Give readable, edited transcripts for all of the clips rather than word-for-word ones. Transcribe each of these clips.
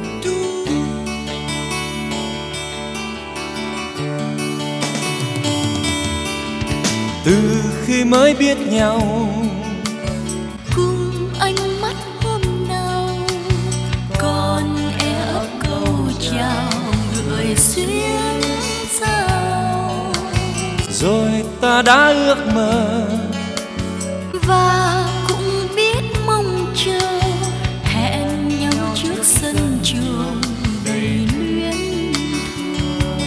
Từ khi mới biết nhau, cùng ánh mắt hôm nào còn e ấp câu chào gửi xuyên sao. rồi ta đã ước mơ Và cũng biết mong chờ hẹn nhau trước sân trường đầy luyến thương.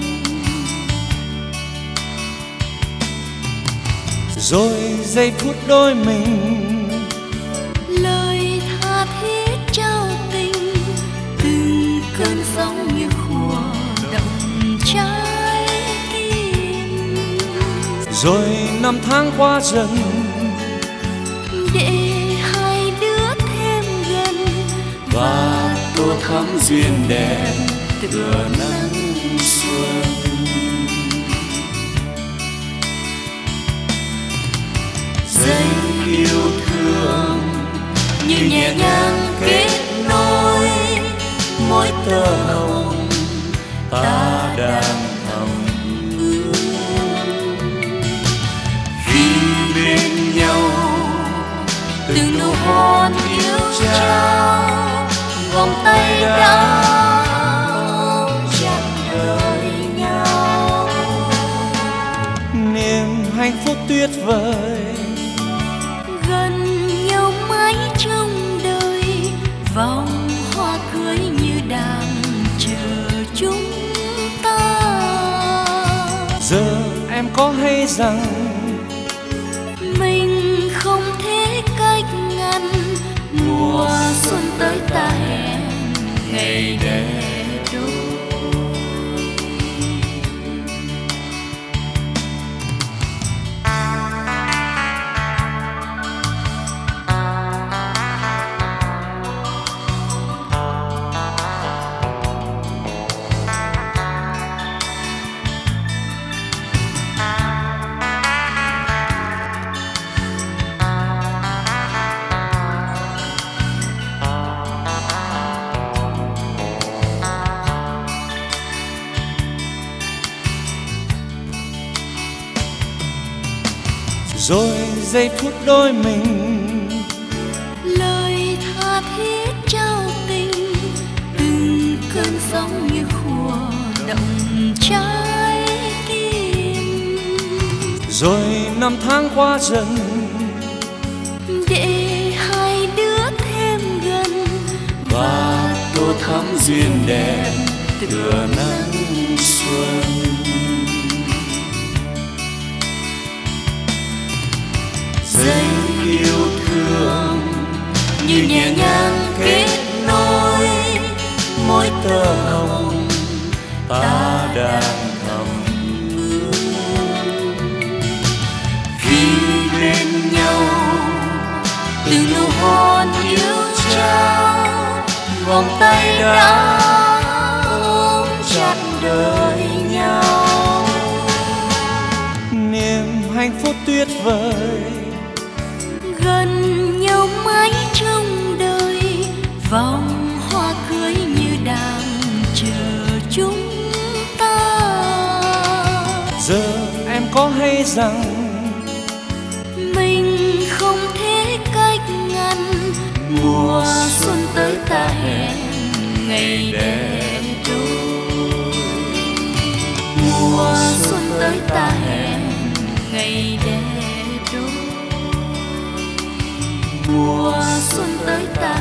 rồi giây phút đôi mình, Lời tha thiết trao tình, từng cơn sóng như khua động trái tim. rồi năm tháng qua dần, Để hai đứa thêm gần và tô thắm duyên đẹp tựa nắng xuân. giây Yêu thương như nhẹ nhàng kết nối môi tơ hồng ta đang thầm khi bên nhau, từng nụ hôn yêu trao, vòng tay đã ôm chặt đời nhau. niềm hạnh phúc tuyệt vời, Gần nhau mãi trong đời, vòng hoa cưới như đang chờ chúng ta. giờ em có hay rằng Mình không thể cách ngăn, mùa xuân tới ta hẹn ngày đẹp đôi. rồi giây phút đôi mình, Lời tha thiết trao tình, từng cơn sóng như khua động trái tim. rồi năm tháng qua dần, Để hai đứa thêm gần và tô thắm duyên đẹp tựa nắng xuân. giây Yêu thương như nhẹ nhàng kết nối môi tơ hồng ta đang thầm khi bên nhau, từ nụ hôn yêu trao, vòng tay đã ôm chặt đời nhau. niềm hạnh phúc tuyệt vời, Gần nhau mãi trong đời, vòng hoa cưới như đang chờ chúng ta. giờ em có hay rằng Mình không thể cách ngăn, mùa xuân tới ta hẹn ngày đẹp đôi. Mùa xuân tới ta hẹn ngày đẹp đôi. Mùa xuân tới ta